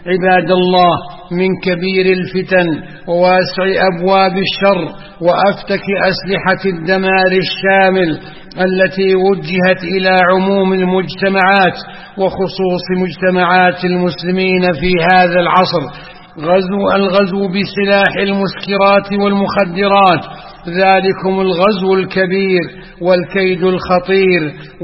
عباد الله، من كبير الفتن وواسع أبواب الشر وأفتك أسلحة الدمار الشامل التي وجهت إلى عموم المجتمعات وخصوص مجتمعات المسلمين في هذا العصر الغزو بسلاح المسكرات والمخدرات، ذلكم الغزو الكبير والكيد الخطير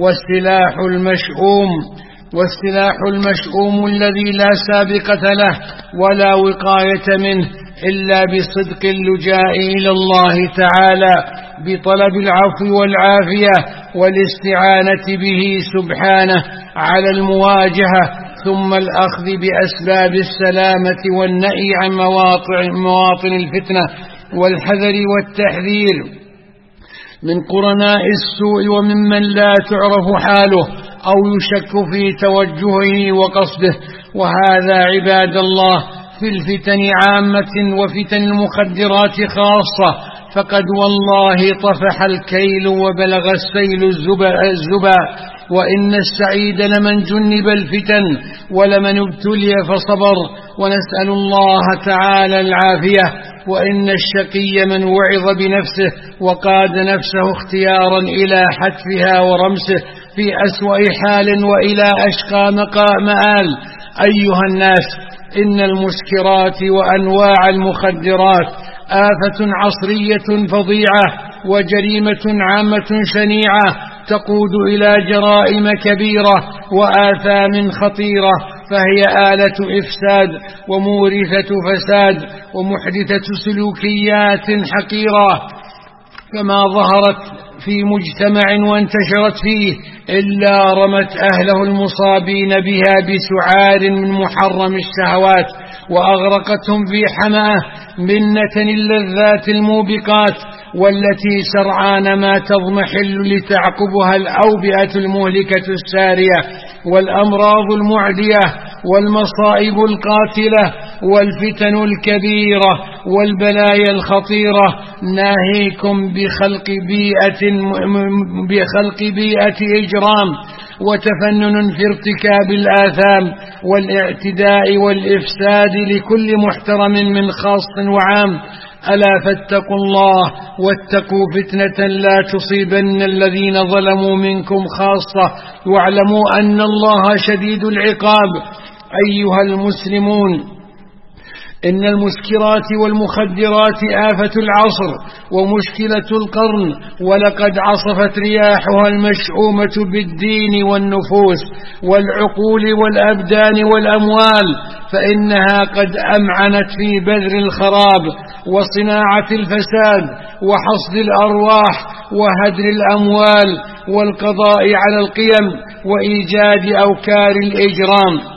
والسلاح المشؤوم الذي لا سابقة له ولا وقاية منه إلا بصدق اللجاء إلى الله تعالى بطلب العفو والعافية والاستعانة به سبحانه على المواجهة، ثم الأخذ بأسباب السلامة والنهي عن مواطن الفتنة والحذر والتحذير من قرناء السوء وممن لا تعرف حاله أو يشك في توجهه وقصده. وهذا عباد الله في الفتن عامة وفتن المخدرات خاصة، فقد والله طفح الكيل وبلغ السيل الزبا، وإن السعيد لمن جنب الفتن ولمن ابتلي فصبر، ونسأل الله تعالى العافية. وإن الشقي من وعظ بنفسه وقاد نفسه اختيارا إلى حتفها ورمسه في أسوأ حال وإلى أشقى مآل. أيها الناس، إن المسكرات وأنواع المخدرات آفة عصرية فظيعة وجريمة عامة شنيعة تقود إلى جرائم كبيرة وآثام خطيرة، فهي آلة إفساد ومورثة فساد ومحدثة سلوكيات حقيرة كما ظهرت في مجتمع وانتشرت فيه إلا رمت أهله المصابين بها بسعار من محرم الشهوات وأغرقتهم في حمأة من نتن اللذات الموبقات، والتي سرعان ما تضمحل لتعقبها الأوبئة المهلكة السارية والأمراض المعدية والمصائب القاتلة والفتن الكبيرة والبلايا الخطيرة. ناهيكم بخلق بيئة إجرام وتفنن في ارتكاب الآثام والاعتداء والإفساد لكل محترم من خاص وعام. ألا فاتقوا الله واتقوا فتنة لا تصيبن الذين ظلموا منكم خاصة، واعلموا أن الله شديد العقاب. أيها المسلمون، إن المسكرات والمخدرات آفة العصر ومشكلة القرن، ولقد عصفت رياحها المشؤومة بالدين والنفوس والعقول والأبدان والأموال، فإنها قد أمعنت في بذر الخراب وصناعة الفساد وحصد الأرواح وهدر الأموال والقضاء على القيم وإيجاد أوكار الإجرام.